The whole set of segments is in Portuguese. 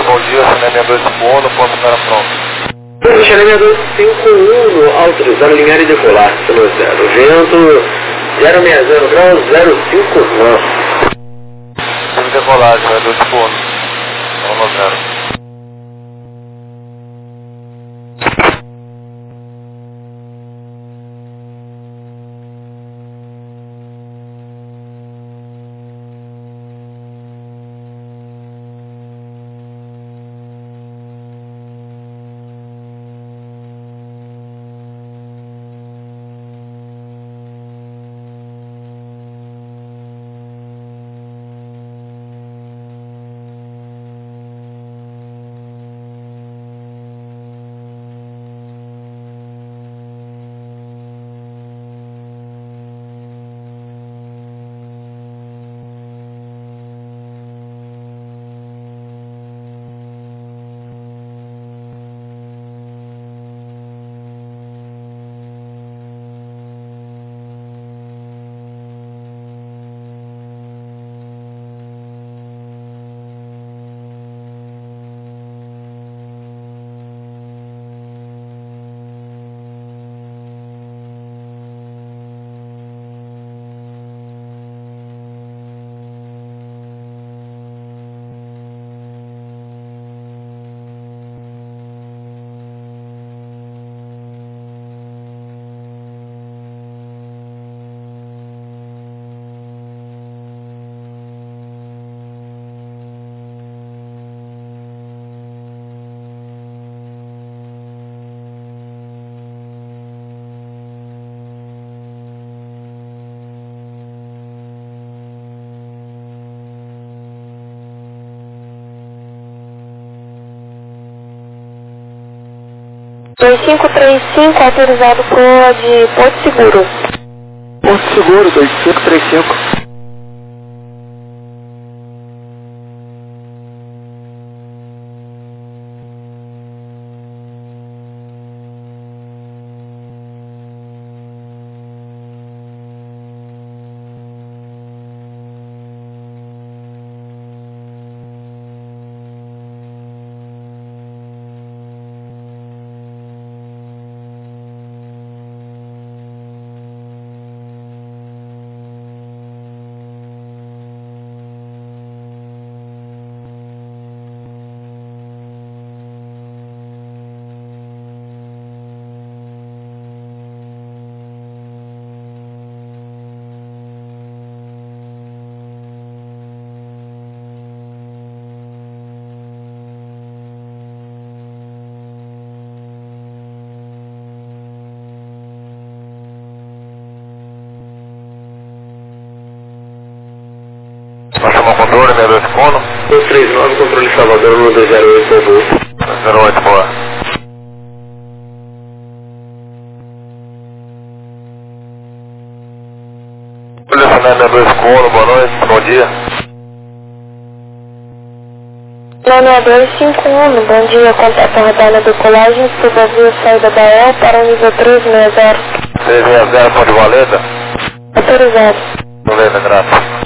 Bom dia, Xanemia 251, no ponto para pronto. Xanemia 251, autorizado alinhar e decolar, pelo zero. Vento 060 graus 059. Tive decolagem, né? 251. Vamos zero. Dois cinco três cinco autorizado por de Porto Seguro. Porto Seguro, 2535. Nós chamamos o controle, né? 251. 239, controle Salvador, 1208, Povo. 08, boa. Olha, Xanemia 251, boa noite, bom dia. Xanemia 251, bom dia, contato radar decolagem, suba saída da El para o nível 360. 360, Ponte Valeta. Autorizado. Valeta, graças.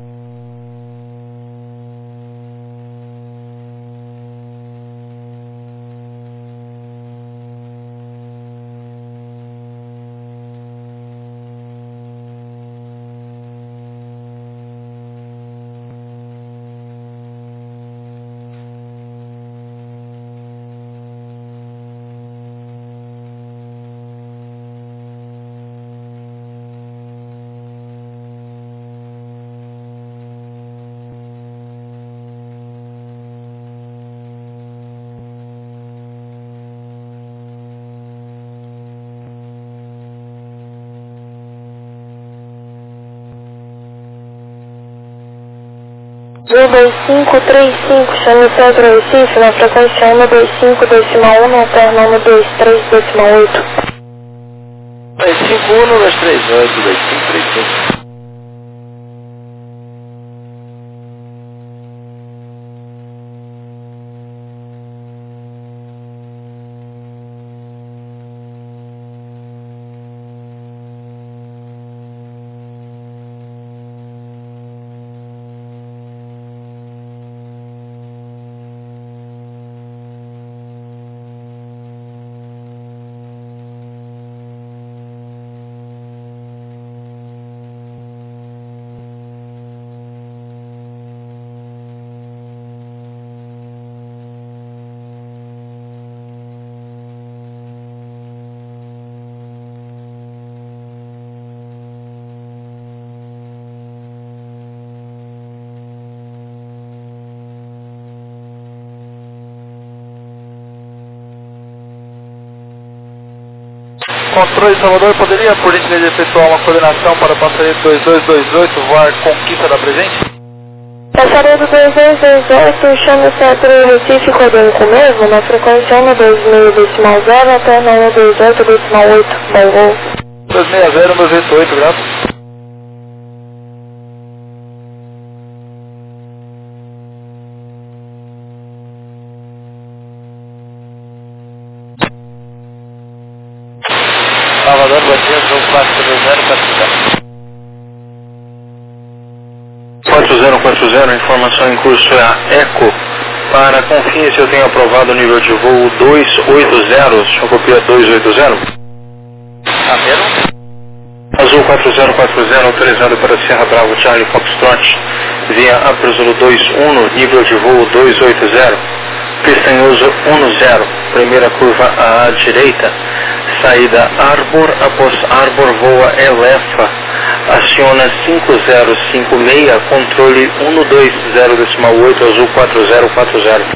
Voo 2535, chame Centro Recife, na frequência 125.1, alternando 23.8. 251, 238, 2535. Controle Salvador, poderia por gentileza efetuar uma coordenação para o passageiro 2228 voar Conquista da Presente? Passageiro 2228, chama-se Atrio Recife, Codênico mesmo, na frequência 126.0 até 928.8, bom voo. 260-288, graças. Salvador, bom dia, jogo 420, capitão. 4040, informação em curso é a ECO. Para confirme se eu tenho aprovado o nível de voo 280, só copia 280. Primeiro. Azul 4040, autorizado para Sierra Bravo Charlie Foxtrot, via Aprisolo 21, nível de voo 280. Pista em uso 10, primeira curva à direita, saída Arbor, após Arbor voa Elefa, aciona 5056, controle 120.8, azul 4040.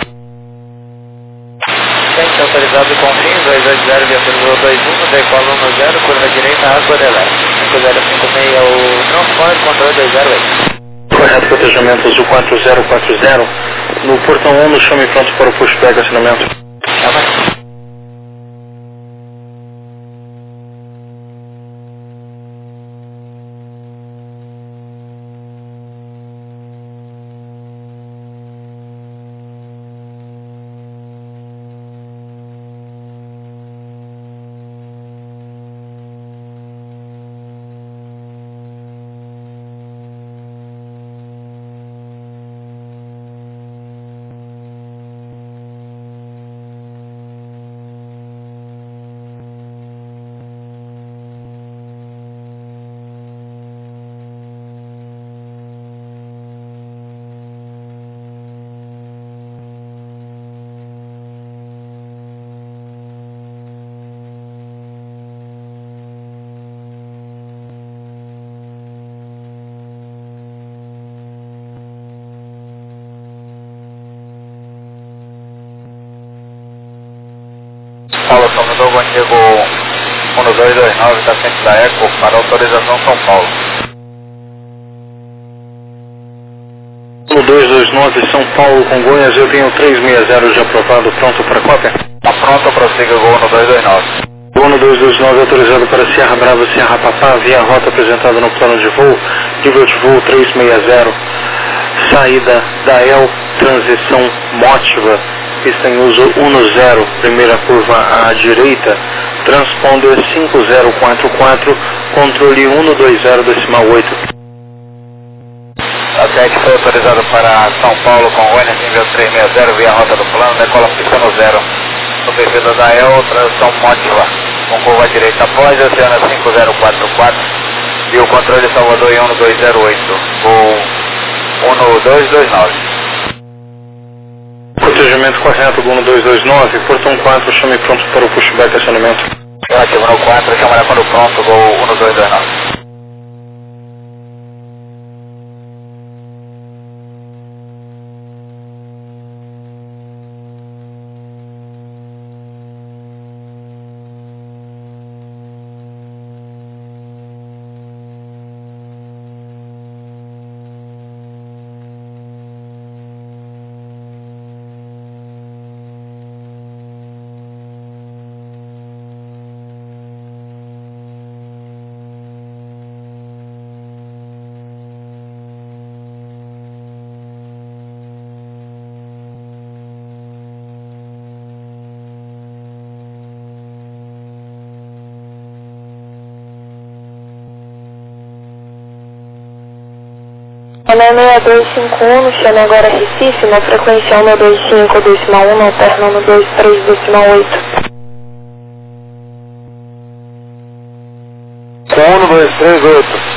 Gente autorizado com fins, 220, via 21, decola 10, curva direita, Arbor Elefa, 5056, o transponder, controle 208. Correto, protegimento azul 4040, no portão 1, no chame pronto para o pushback, acionamento. Paulo, Salvador, bom dia, Gol 1229, da frente da ECO, para autorização São Paulo. 1229, São Paulo, Congonhas, eu tenho 360 já aprovado, pronto para cópia? Tá pronto, prossiga, Gol 1229. Gol 1229, autorizado para Sierra Brava, Sierra Papá, via rota apresentada no plano de voo, nível de voo 360, saída da El, transição Mótiva, pista em uso 10, primeira curva à direita, transponder 5044, controle 120.8. A 7 foi autorizado para São Paulo, Congonhas, nível 360, via rota do plano, decola pista no 0. Subida da El, transição Mótiva, com curva à direita após, oceana 5044, e o controle Salvador em 1208, Gol 1229. Protegimento correto, Gol 1229, portão 4, chame pronto para o pushback, acionamento. Relativo no 4, chamará quando pronto, Gol 1229. Ana 6251, chama agora Recife, na frequência 125.1, alterno 123.8. Com 1238.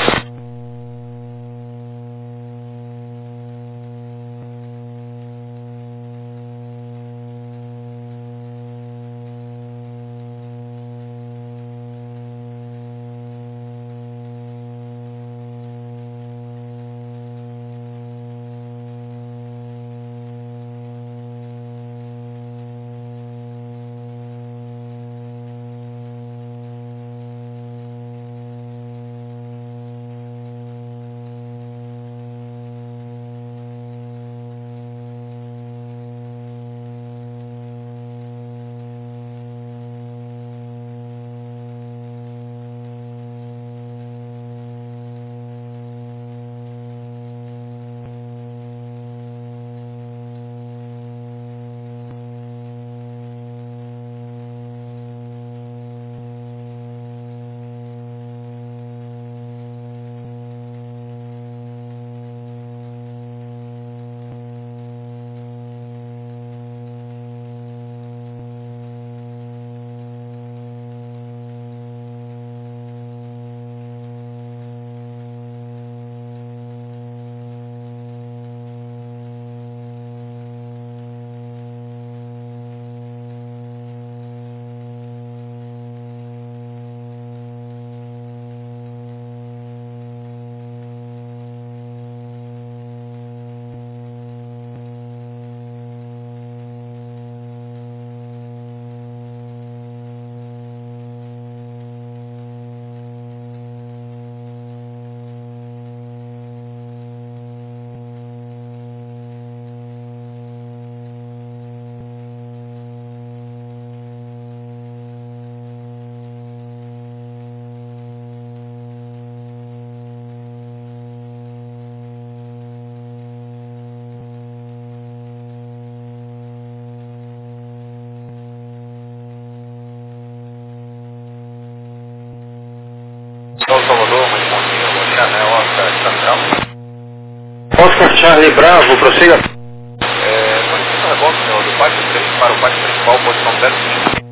Charlie Bravo, prossiga. Solicito reboque, senhor, do pátio 3 para o pátio principal, posição 05.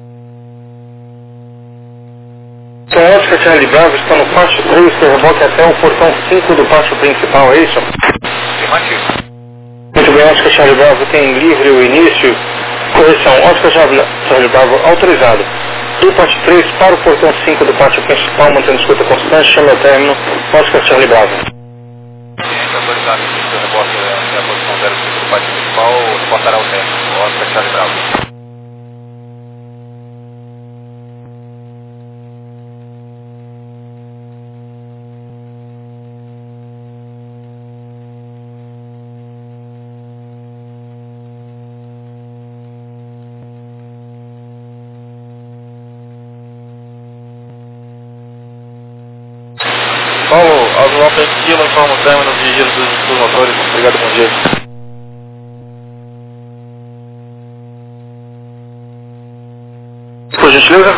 Então, Oscar Charlie Bravo está no pátio 3, que reboque até o portão 5 do pátio principal, é isso? Afirmativo. Muito bem, Oscar Charlie Bravo tem livre o início. Correção, Oscar Charlie Bravo autorizado. Do pátio 3 para o portão 5 do pátio principal, mantendo escuta constante, chama o término, Oscar Charlie Bravo. Autorizado, início do reboque até a posição 05 do pátio principal, reportará o término, Oscar Charlie Bravo. Paulo, ao Alto Kilo, informa o término de giro dos motores. Obrigado, bom dia. Por gentileza?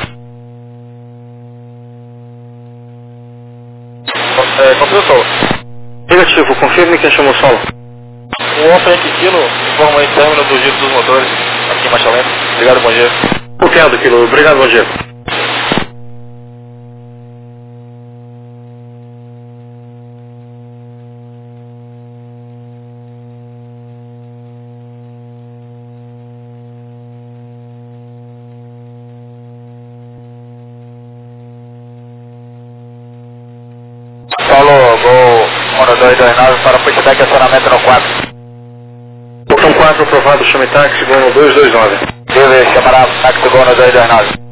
Confirma o solo. Negativo, confirme quem chamou o solo. O Alto Kilo, informa aí o término do giro dos motores. Aqui em marcha lenta. Obrigado, bom dia. Copiado, Kilo. Obrigado, bom dia. Paulo, Gol 1229 para pushback acionamento no 4. Botão 4 aprovado, chame táxi, Gol 1229. Deve chamará táxi Gol 1229.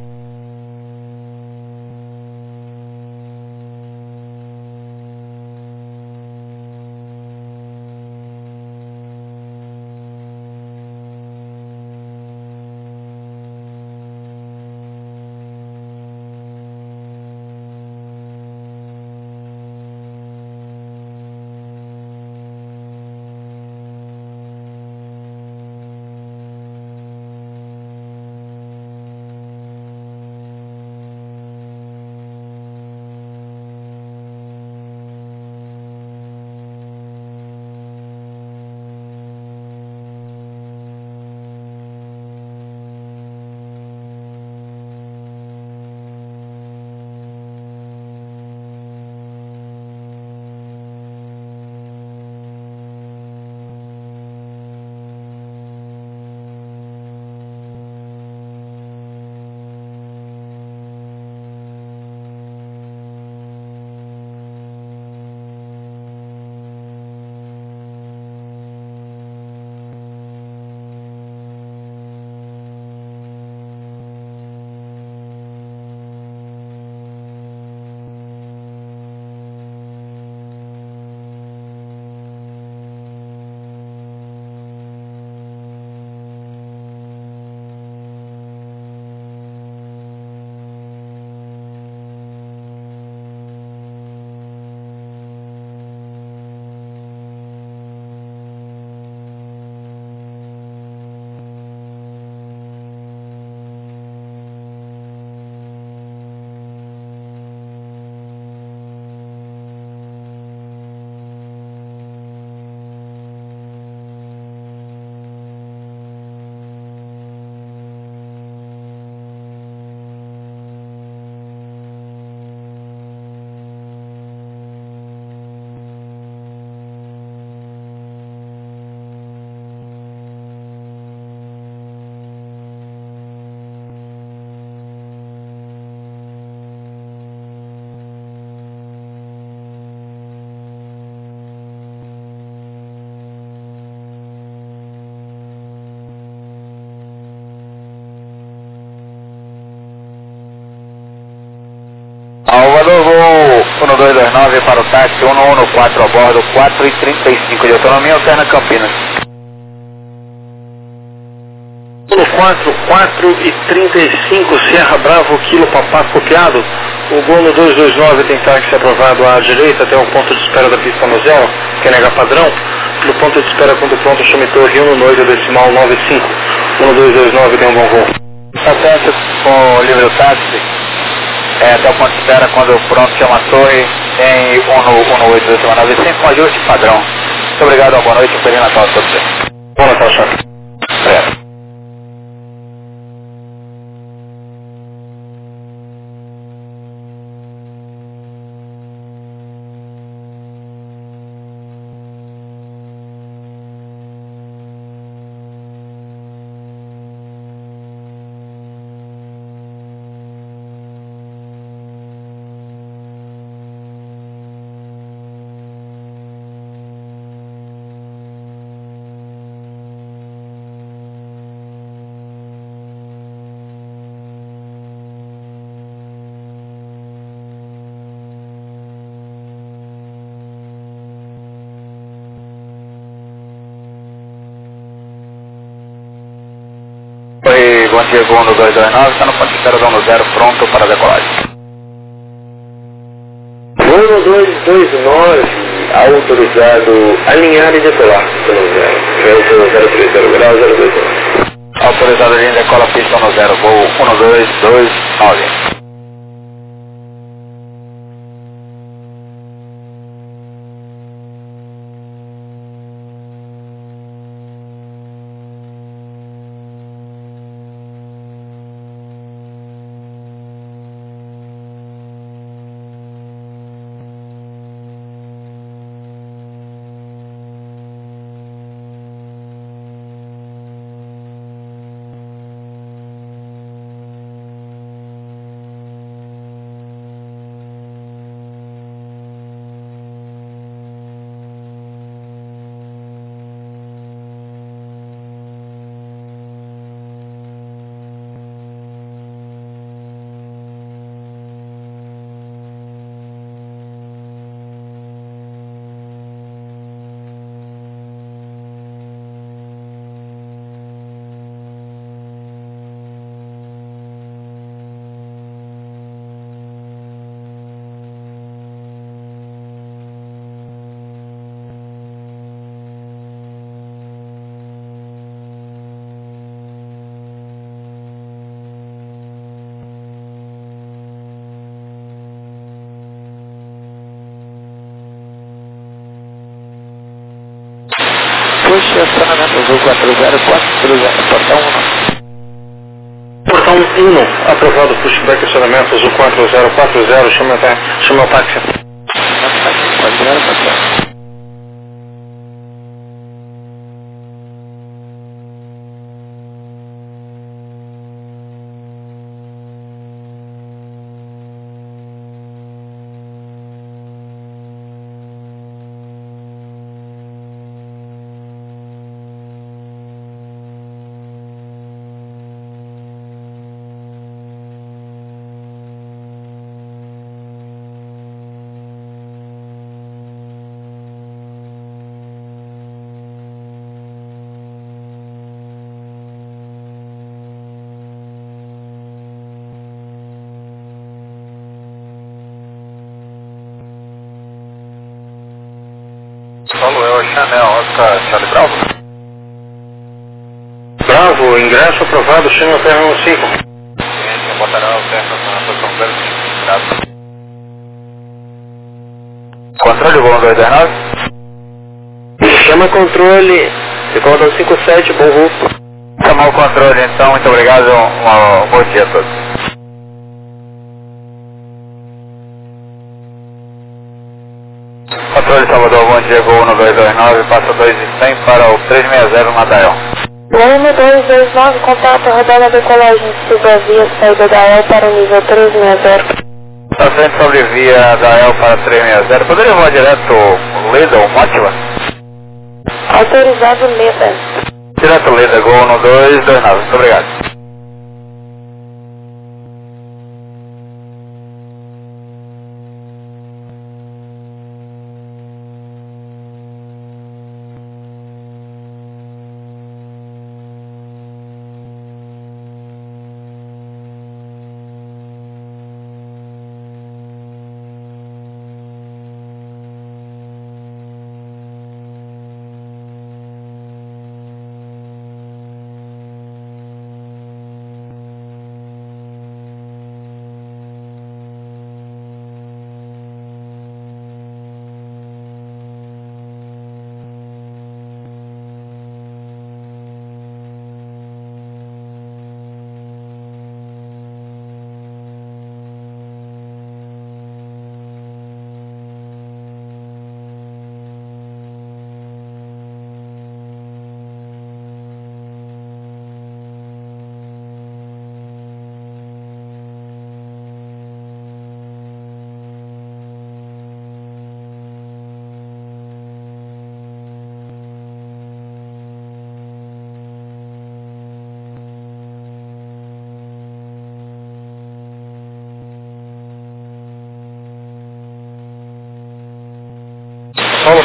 Salvador, Gol 1229 para o táxi 114 a bordo, 4h35 de autonomia, alterna Campinas. 4h35, Sierra Bravo, Kilo Papá, copiado. O Gol no 229 tem táxi aprovado à direita até o ponto de espera da pista no zero, que é nega padrão. No ponto de espera, quando pronto, chame Torre 1 no 8 decimal 95. 1229 tem um bom voo. Atento com o livre do táxi. Até o ponto de espera, quando pronto, chama a torre, tem 1 no 8 decimal 95 com ajuste padrão. Muito obrigado, uma boa noite, um feliz Natal a todos vocês. Bom Natal, senhor. Obrigado. Oi, bom dia, Gol 229, está no ponto de Dono Zero, pronto para decolagem. 1229, autorizado alinhar e decolar, Dono Zero. Vento 030 graus, 029. Autorizado linha decola pista Dono Zero, voo 1229. Puxa, estacionamento azul 40430, portão 1. Portão 1, aprovado pushback estacionamento azul 4040, chama o táxi. Pode virar o portão. Samuel Chanel, Oscar Charlie Bravo. Bravo, ingresso aprovado, chama o PR15. Ciência, Botarão, Terra, São Verde, Bravo. Controle, Gol 229. Chama controle, Recordão 57, bom voo. Chamar o controle então, muito obrigado, um bom dia a todos. Controle Salvador, bom dia, Gol 1229, passa 2,100 para o 360 Nadael. Gol 1229, contato, rodando a decolagem, suba a via, saída da El para o nível 360. Está frente sobre via da El para 360, poderia voar direto Leda ou Mótila? Autorizado Leda. Direto Leda, Gol 1229, muito obrigado.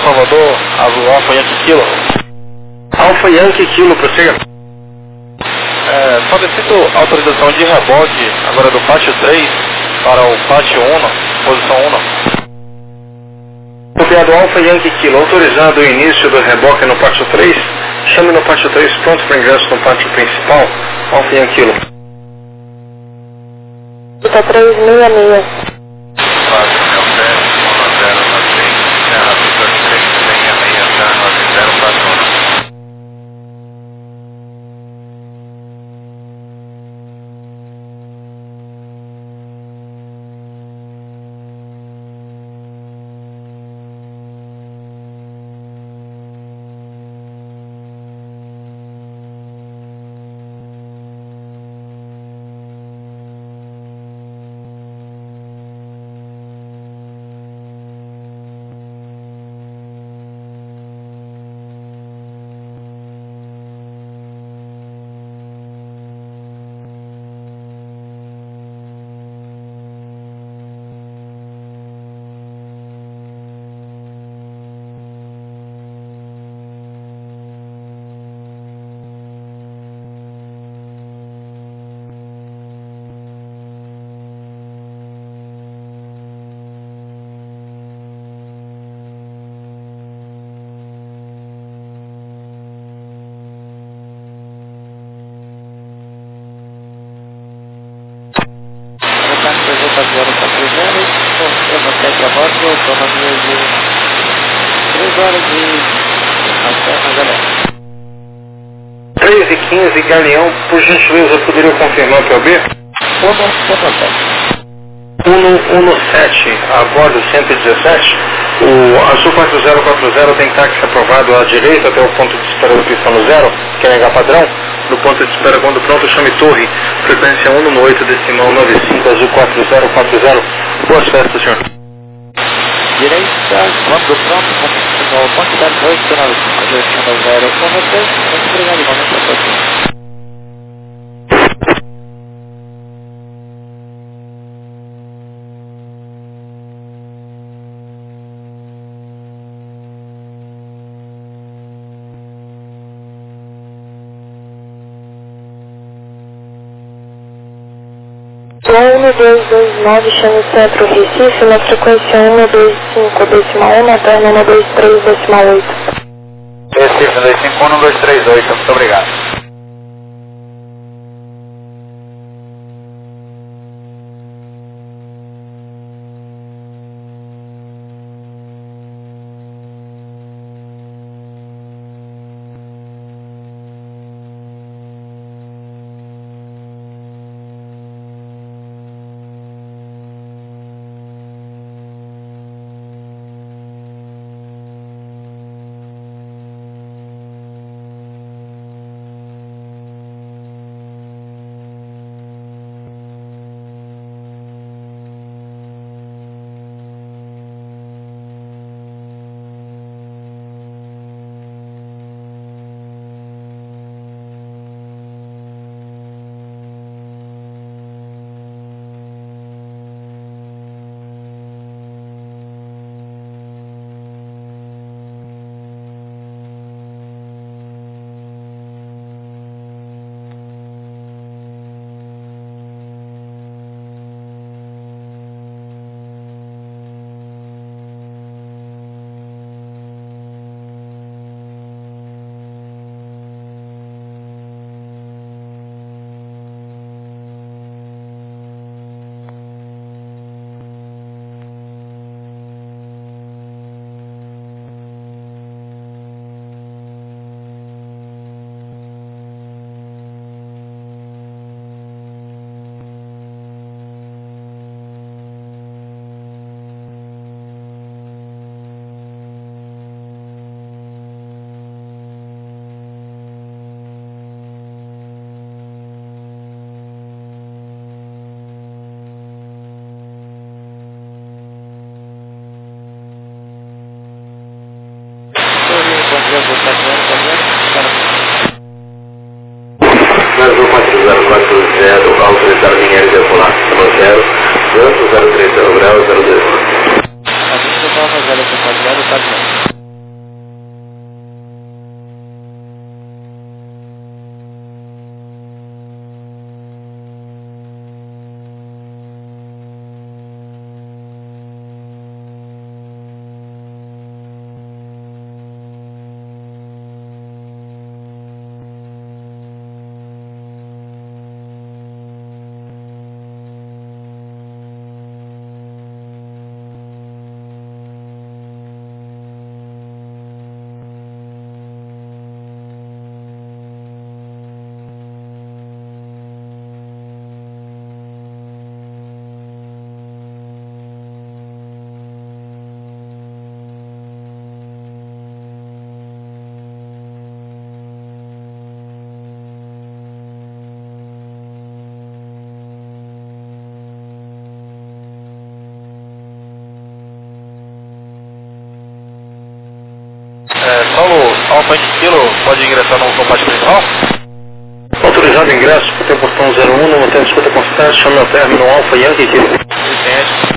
Salvador, Azul Alfa Yankee Kilo. Alfa Yankee Kilo, prossiga. Solicito autorização de reboque agora do pátio 3 para o pátio 1, posição 1. Copiado Alfa Yankee Kilo, autorizado o início do reboque no pátio 3. Chame no pátio 3 pronto para ingresso no pátio principal. Alfa Yankee Kilo. Tá 366. Até 3h15, Galeão, por gentileza, poderia confirmar para o B? 117, a bordo 117. O Azul 4040 tem táxi aprovado à direita até o ponto de espera do pistão no 0, que é H padrão. No ponto de espera, quando pronto, chame torre. Frequência 198, decimal 95, Azul 4040. Boas festas, senhor. Direita, quando pronto, no ponto da 295, destino 0 com você. Muito obrigado, igualmente a todos. Voo 1229, chame Centro Recife, na frequência 125, decimal 1, na perna 123, decimal 8. Recife, 125, 1238, muito obrigado. Azul 4040, autorizar linha aérea decolar, no 0, vento 030 grau, 021. A gente vai fazer essa quadrada, tá bom. Alfa Indy Kilo, pode ingressar no combate principal? Autorizado ingresso, tem portão 01, não tem escuta constante, chama o término Alfa Yankee Kilo. Entende?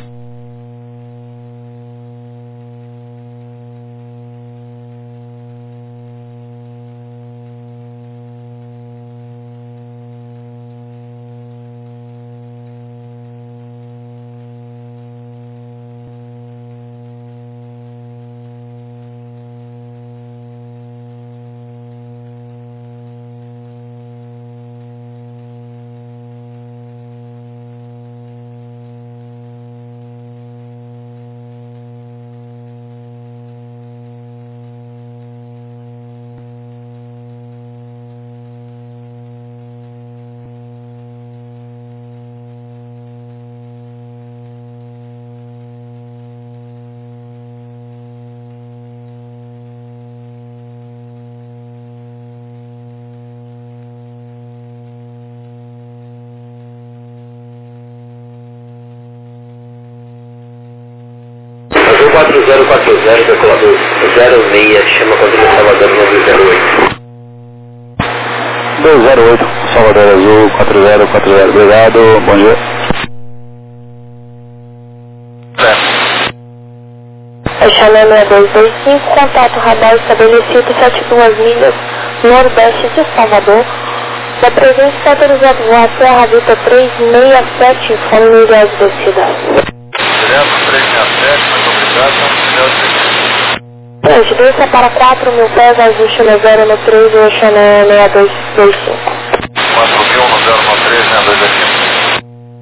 Azul 4040, calculador 06, chama controle Salvador 908. 208, Salvador Azul 4040, obrigado, bom dia. Channel 6225, contato radar estabelecido 72 milhas nordeste de Salvador. Da presença está autorizado voar Serra Vita 367, informe unidade de descida. Direto 367, muito obrigado, Hoje, desça para 4.000 pés, ajuste no 0 no 3 e o Channel 6225. 4.000 no 0 no 3, né, 2 aqui.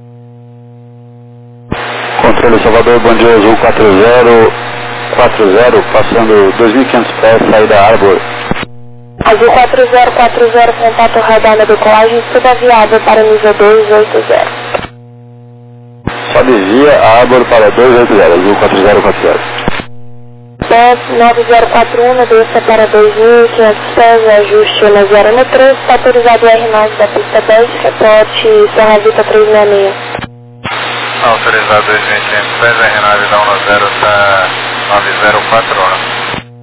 Controle Salvador, bom dia, Azul 4040, passando 2.500 pés, saída Arbor. Azul 4040, contato radar na decolagem, subaviável para nível 280. Só desvia a Arbor para 280, Azul 4040. 9041, desça para 2.500 pés, ajuste no 0 no 3, está autorizado o R9 da pista 10, reporte Serra Vita 366. Autorizado 2.500 pés, a R9 da 10 está 904.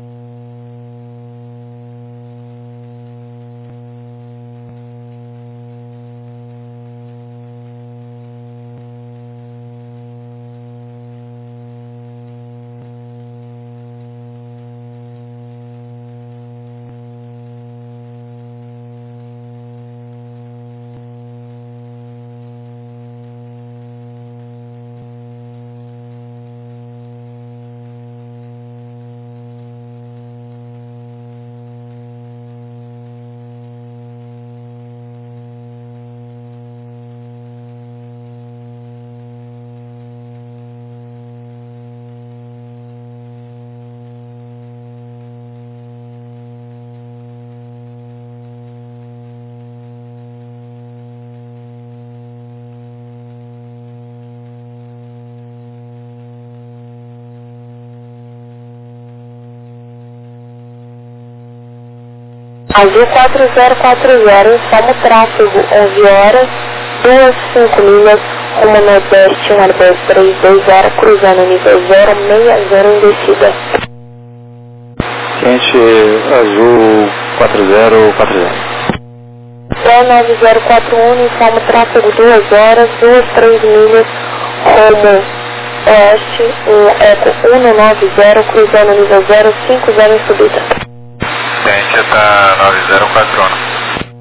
Azul 4040, informa o tráfego, 11 horas, 2,5 milhas, rumo nordeste, Airbus 320, cruzando nível 060 em descida. Quente Azul 4040. Pro 9041, informa o tráfego, 2 horas, 2,3 milhas, rumo oeste, Eco 190, cruzando nível 050 em subida. Gente, está 9041.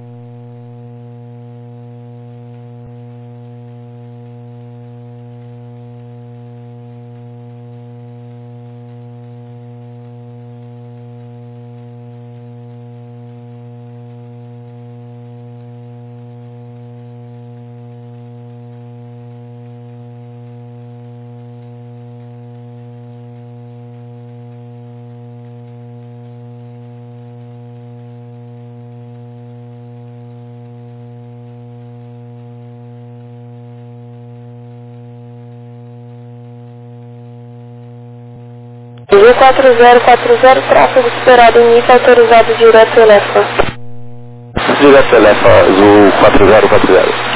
Azul 4040, tráfego esperado início, autorizado direto Elefa. Direto Elefa, Azul 4040.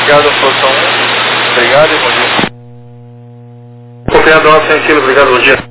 Obrigado, Força 1. Obrigado e bom dia. Copiado 9 centímetros, obrigado, bom dia.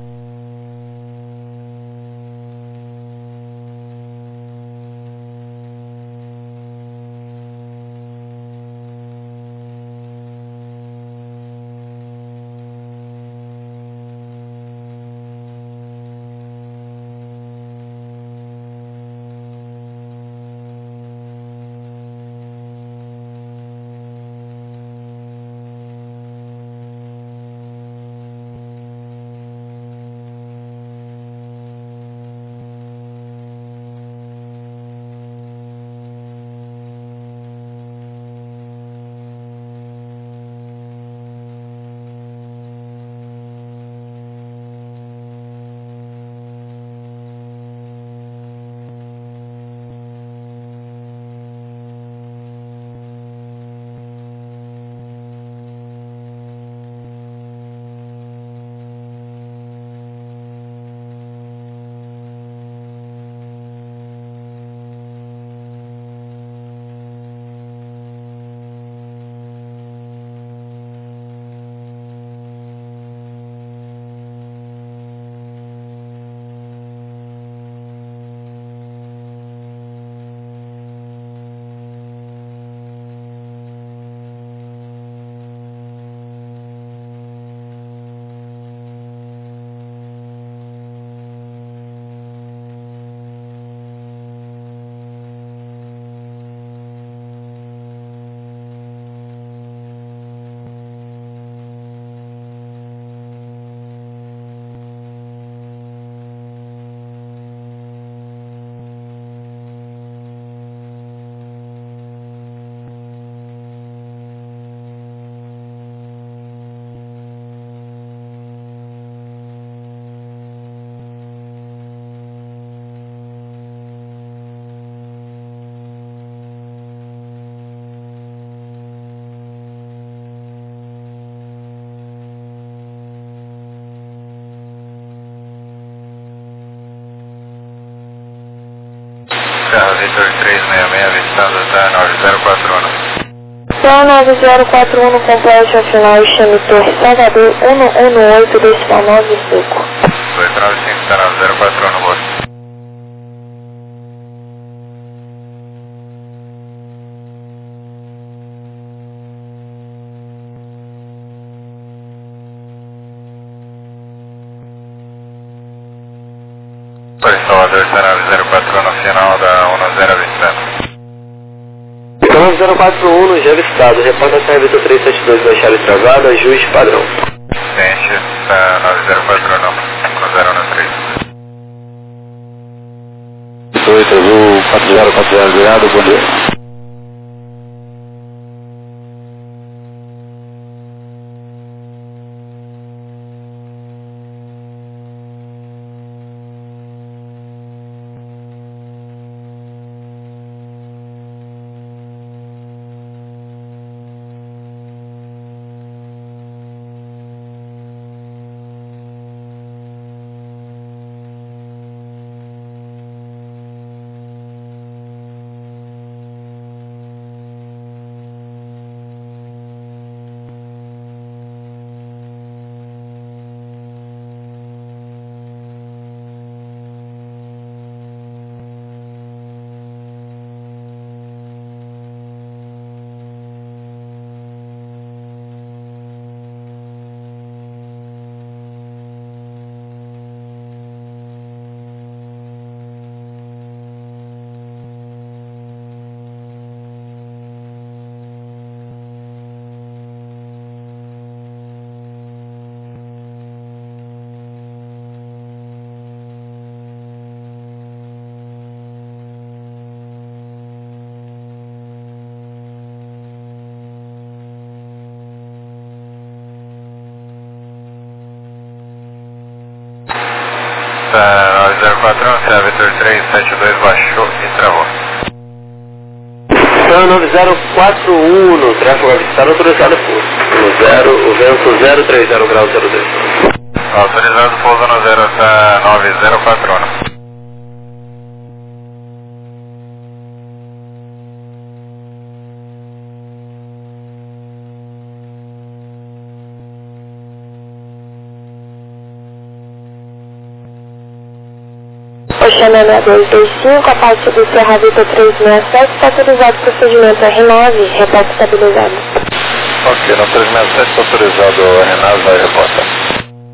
Vitor 366, avistado até 9041. Só 9041 complete ao final e chame Torre Salvador 118,95. 295, está 9041, boa. Torre Salvador, está 9041 no final da 10 avistado. 9041 já avistado, reporta a Vitor 372 da chave travada, ajuste padrão. Ciente, está 9041, 103. 8 azul 4040 virado, bom dia. Está 9041, Vitor 372 baixou e travou. Então 9041 no tráfego avistado, autorizado por o vento 030 grau 02. Autorizado pouso no 0, está 9041. Oxana 6225, a partir do Serra Vita 367, está autorizado o procedimento R9, reporte estabilizado. Ok, no 367 está autorizado o R9, vai reportar.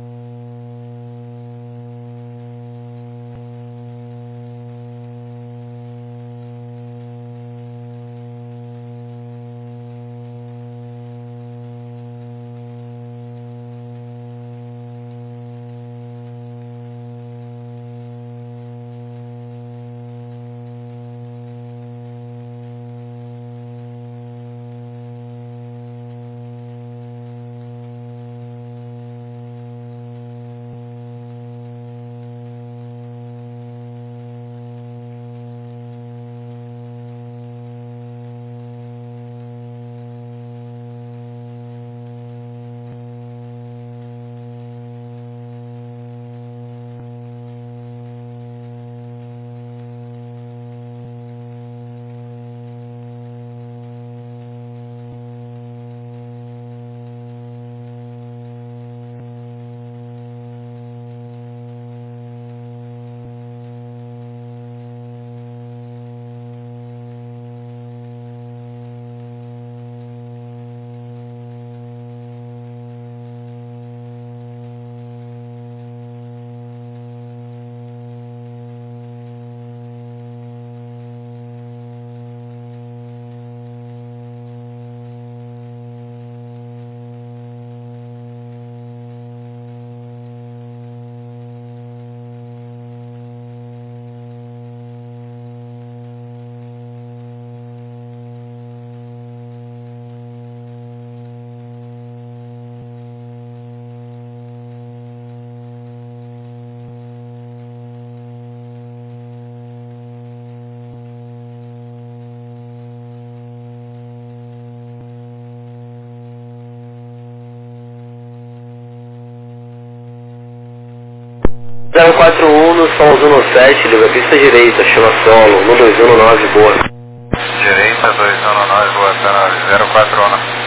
Zero 41 no Sol 17, liga pista direita, chama solo, 1219, boa. Direita, 219, boa, tá 041.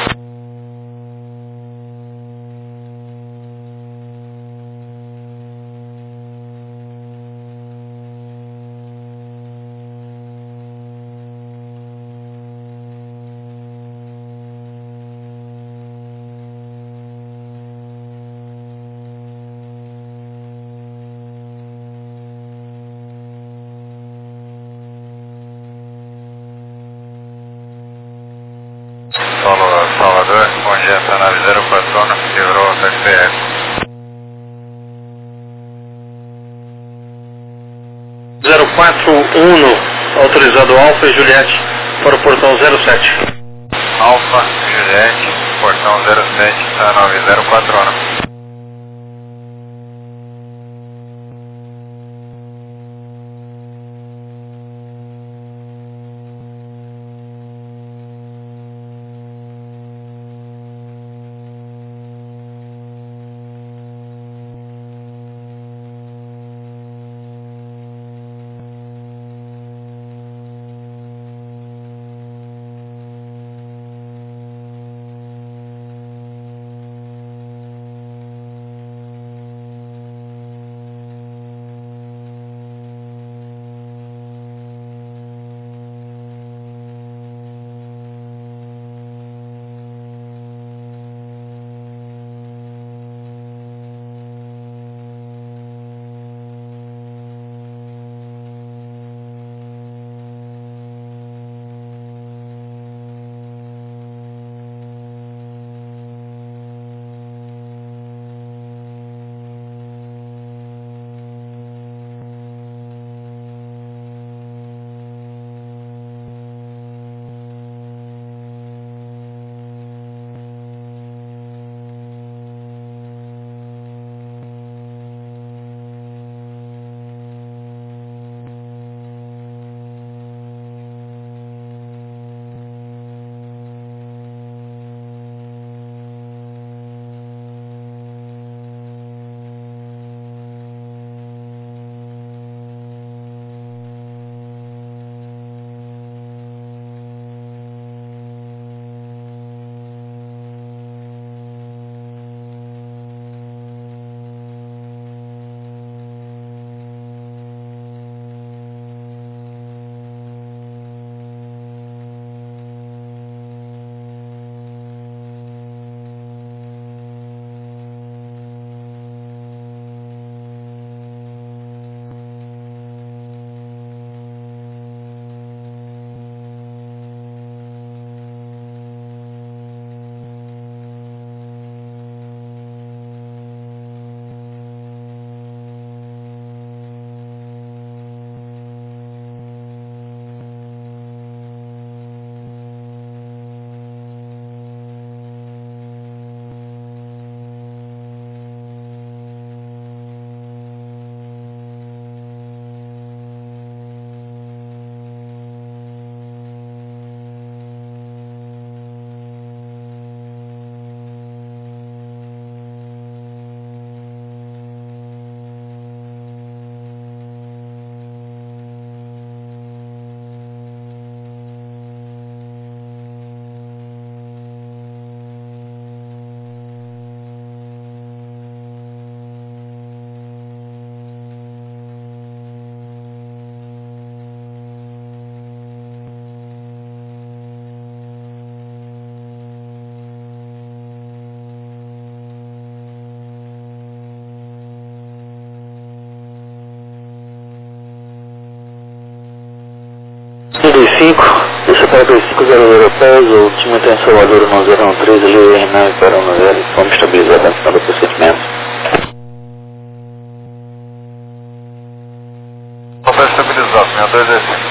Solo Salvador, bom dia, tá na 041, livrou TPS. 041, autorizado Alfa e Juliette para o portão 07. Alfa, Juliette, portão 07, tá 9041. Deixa para 2500 pouso, última em Salvador 1013, ali nave para 10, vamos estabilizar a atenção do procedimento. Vamos estabilizar, 6225.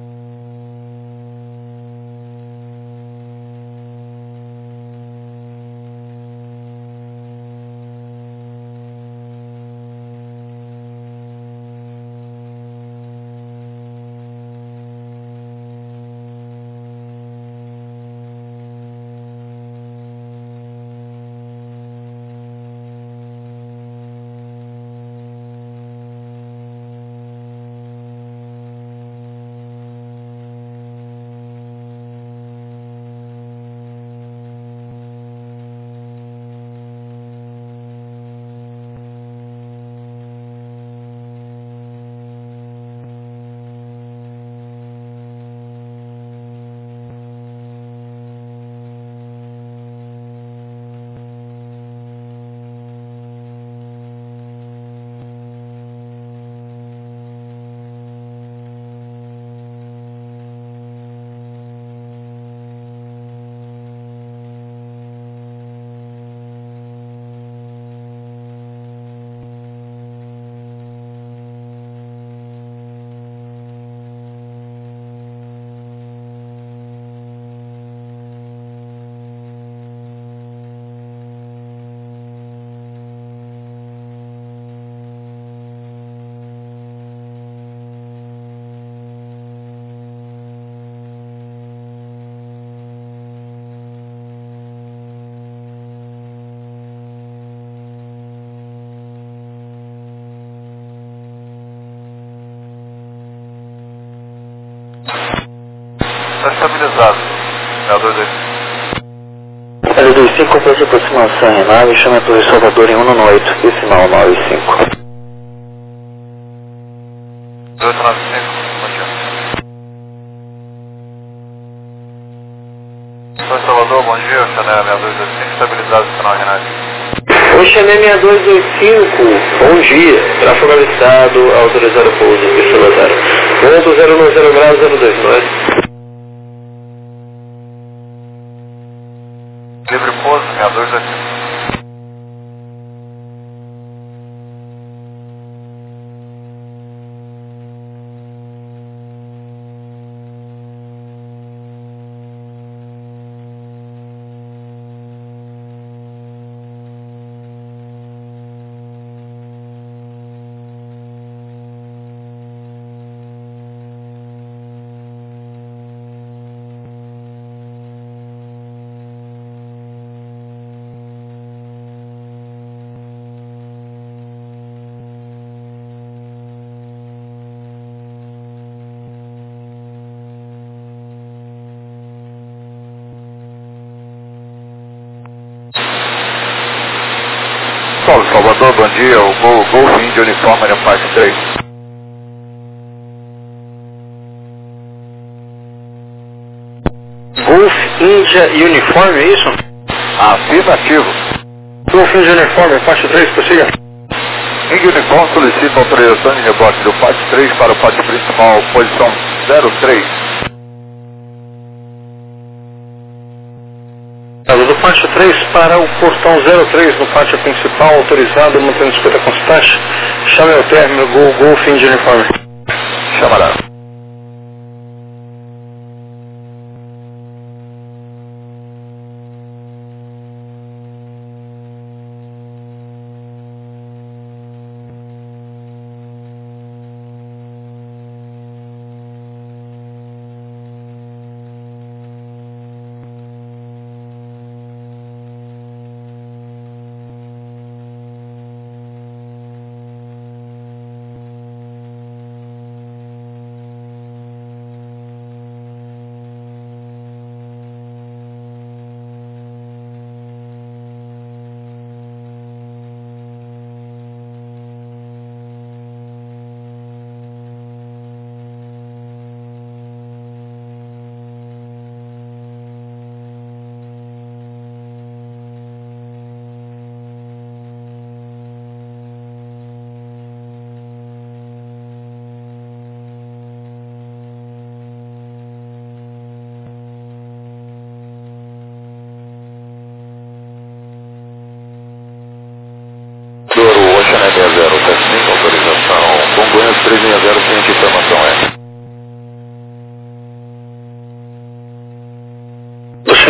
Está estabilizado, 6225. L25, complete aproximação em nave, chama a Torre Salvador em 198, decimal 95. 2895, continua. Torre Salvador, bom dia, Chanel 6225, estabilizado, sinal Renate. Oi, Chanel 6225, bom dia. Tráfego avistado, autorizado pouso, pista 0. Ponto 090 graus 029. Livre pouso, 6225. Paulo Salvador, bom dia, o Golf Índia Uniforme na parte 3. Golf Índia Uniforme, é isso? Afirmativo. Golf Índia Uniforme, parte 3, prossiga. Índia Uniforme solicita autorização de rebote do parte 3 para o parte principal, posição 03. Do pátio 3 para o portão 03 no pátio principal, autorizado, mantendo disputa constante. Chame ao término Golf Índia Uniforme. Chamará.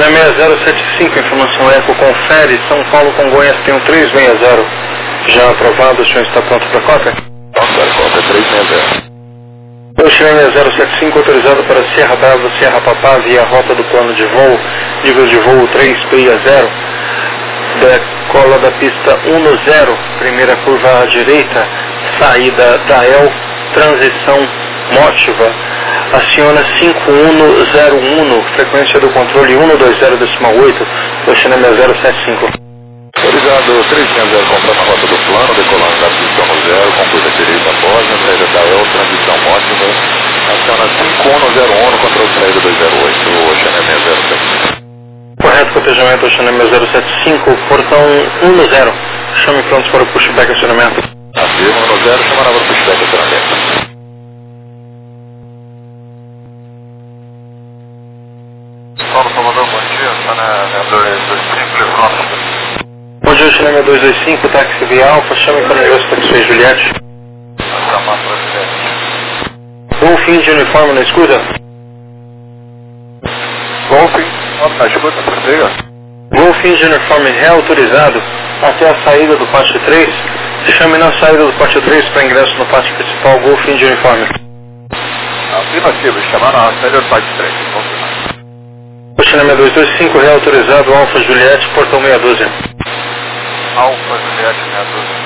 China 6075, informação Eco, confere, São Paulo Congonhas tem um 360, já aprovado, o senhor está pronto para a cópia? Cópia 360. O China 6075, autorizado para Sierra Bravo, Sierra Papá, via rota do plano de voo, nível de voo 360, decola da pista 10, primeira curva à direita, saída da El, transição Mótiva, aciona 5101, frequência do controle 120,8, o China 6075. Autorizado 360, comprando a rota do plano, decolando da pista 10, com curva direita após, a saída da El, transição Mótiva, aciona 5101, controle de saída 208, o China 6075. Correto, cotejamento, China 6075, portão 10, chame prontos para o pushback acionamento. Afirma 10, chama para o pushback acionamento. Paulo Salvador, bom dia, está na 225, Lebrón. Bom dia, China 225, táxi via Alfa, chame para o negócio taxi Juliette. Golf de uniforme na escuta? Golf, na escuta, prossiga. Golf de uniforme reautorizado até a saída do pátio 3, chame na saída do pátio 3 para ingresso no pátio principal, Golf de uniforme. Afirmativo, chamar na saída do pátio 3, confirmado. China 225, reautorizado, Alfa Juliette, portão 612. Alfa Juliette 612.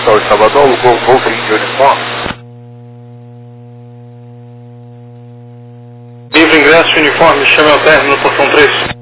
Hospital de Salvador, voo 30 de uniforme. Livre ingresso uniforme, chame ao término, portão 3.